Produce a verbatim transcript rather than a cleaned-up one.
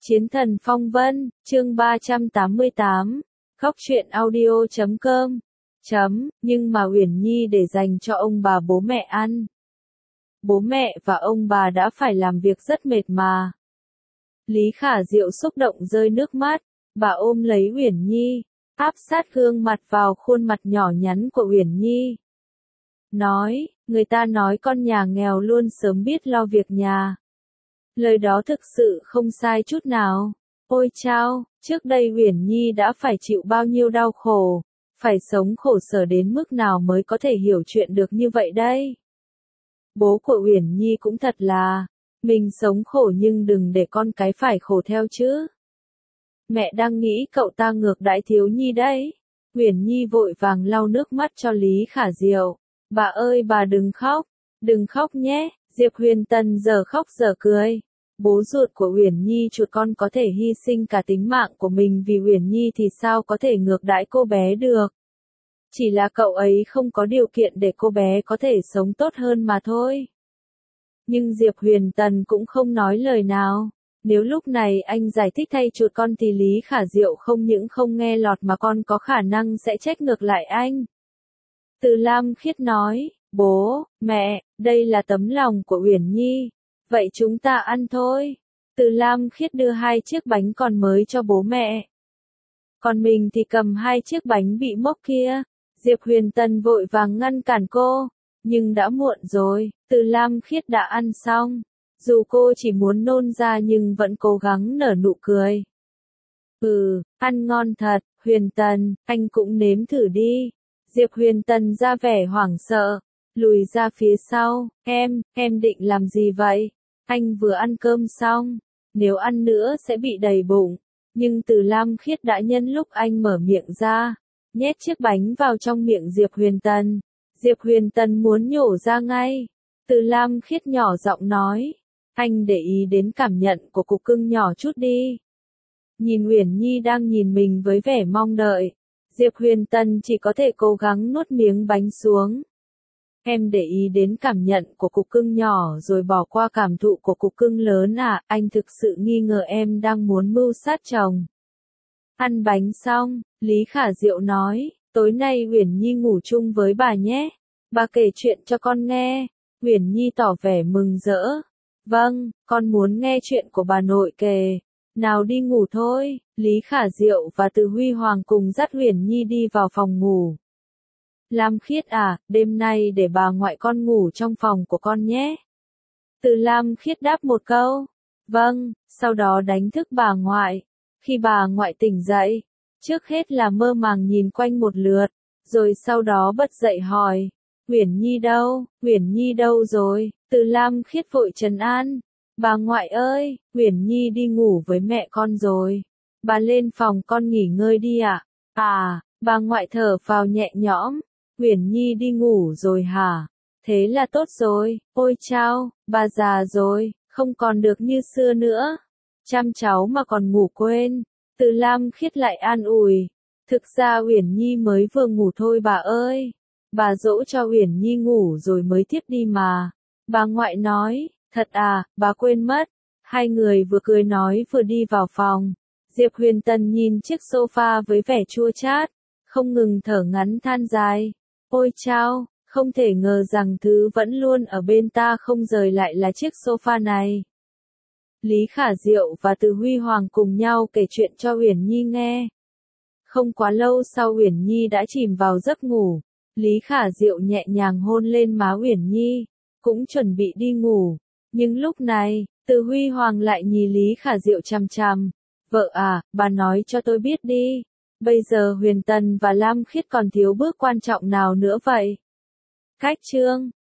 Chiến thần phong vân, chương ba trăm tám mươi tám, khóc truyện audio chấm com, chấm, nhưng mà Uyển Nhi để dành cho ông bà bố mẹ ăn. Bố mẹ và ông bà đã phải làm việc rất mệt mà. Lý Khả Diệu xúc động rơi nước mắt, bà ôm lấy Uyển Nhi, áp sát gương mặt vào khuôn mặt nhỏ nhắn của Uyển Nhi. Nói, người ta nói con nhà nghèo luôn sớm biết lo việc nhà. Lời đó thực sự không sai chút nào. Ôi chao, trước đây Uyển Nhi đã phải chịu bao nhiêu đau khổ, phải sống khổ sở đến mức nào mới có thể hiểu chuyện được như vậy đây. Bố của Uyển Nhi cũng thật là, mình sống khổ nhưng đừng để con cái phải khổ theo chứ. Mẹ đang nghĩ cậu ta ngược đãi Thiếu Nhi đấy. Uyển Nhi vội vàng lau nước mắt cho Lý Khả Diệu. Bà ơi bà đừng khóc, đừng khóc nhé. Diệp Huyền Tần giờ khóc giờ cười. Bố ruột của Uyển Nhi chuột con có thể hy sinh cả tính mạng của mình vì Uyển Nhi thì sao có thể ngược đãi cô bé được. Chỉ là cậu ấy không có điều kiện để cô bé có thể sống tốt hơn mà thôi. Nhưng Diệp Huyền Tần cũng không nói lời nào. Nếu lúc này anh giải thích thay chuột con thì Lý Khả Diệu không những không nghe lọt mà con có khả năng sẽ trách ngược lại anh. Từ Lam Khiết nói, bố, mẹ, đây là tấm lòng của Uyển Nhi. Vậy chúng ta ăn thôi. Từ Lam Khiết đưa hai chiếc bánh còn mới cho bố mẹ. Còn mình thì cầm hai chiếc bánh bị mốc kia. Diệp Huyền Tần vội vàng ngăn cản cô. Nhưng đã muộn rồi, Từ Lam Khiết đã ăn xong. Dù cô chỉ muốn nôn ra nhưng vẫn cố gắng nở nụ cười. Ừ, ăn ngon thật, Huyền Tần, anh cũng nếm thử đi. Diệp Huyền Tần ra vẻ hoảng sợ, lùi ra phía sau. Em, em định làm gì vậy? Anh vừa ăn cơm xong, nếu ăn nữa sẽ bị đầy bụng. Nhưng Từ Lam Khiết đã nhân lúc anh mở miệng ra, nhét chiếc bánh vào trong miệng Diệp Huyền Tần. Diệp Huyền Tần muốn nhổ ra ngay. Từ Lam Khiết nhỏ giọng nói, anh để ý đến cảm nhận của cục cưng nhỏ chút đi. Nhìn Uyển Nhi đang nhìn mình với vẻ mong đợi, Diệp Huyền Tần chỉ có thể cố gắng nuốt miếng bánh xuống. Em để ý đến cảm nhận của cục cưng nhỏ rồi bỏ qua cảm thụ của cục cưng lớn à, anh thực sự nghi ngờ em đang muốn mưu sát chồng. Ăn bánh xong, Lý Khả Diệu nói, tối nay Uyển Nhi ngủ chung với bà nhé. Bà kể chuyện cho con nghe. Uyển Nhi tỏ vẻ mừng rỡ. Vâng, con muốn nghe chuyện của bà nội kể. Nào đi ngủ thôi. Lý Khả Diệu và Từ Huy Hoàng cùng dắt Uyển Nhi đi vào phòng ngủ. Lam Khiết à, đêm nay để bà ngoại con ngủ trong phòng của con nhé. Từ Lam Khiết đáp một câu. Vâng, sau đó đánh thức bà ngoại. Khi bà ngoại tỉnh dậy, trước hết là mơ màng nhìn quanh một lượt, rồi sau đó bật dậy hỏi, Uyển Nhi đâu, Uyển Nhi đâu rồi? Từ Lam Khiết vội trấn an, bà ngoại ơi, Uyển Nhi đi ngủ với mẹ con rồi, bà lên phòng con nghỉ ngơi đi ạ. À? à, bà ngoại thở phào nhẹ nhõm, Uyển Nhi đi ngủ rồi hả? Thế là tốt rồi, ôi chao, bà già rồi, không còn được như xưa nữa. Chăm cháu mà còn ngủ quên. Từ Lam Khiết lại an ủi. Thực ra Uyển Nhi mới vừa ngủ thôi bà ơi. Bà dỗ cho Uyển Nhi ngủ rồi mới tiếp đi mà. Bà ngoại nói, thật à, bà quên mất. Hai người vừa cười nói vừa đi vào phòng. Diệp Huyền Tần nhìn chiếc sofa với vẻ chua chát, không ngừng thở ngắn than dài. Ôi chao, không thể ngờ rằng thứ vẫn luôn ở bên ta không rời lại là chiếc sofa này. Lý Khả Diệu và Từ Huy Hoàng cùng nhau kể chuyện cho Uyển Nhi nghe. Không quá lâu sau Uyển Nhi đã chìm vào giấc ngủ. Lý Khả Diệu nhẹ nhàng hôn lên má Uyển Nhi, cũng chuẩn bị đi ngủ. Nhưng lúc này, Từ Huy Hoàng lại nhìn Lý Khả Diệu chằm chằm. Vợ à, bà nói cho tôi biết đi. Bây giờ Huyền Tần và Lam Khiết còn thiếu bước quan trọng nào nữa vậy? Cách chương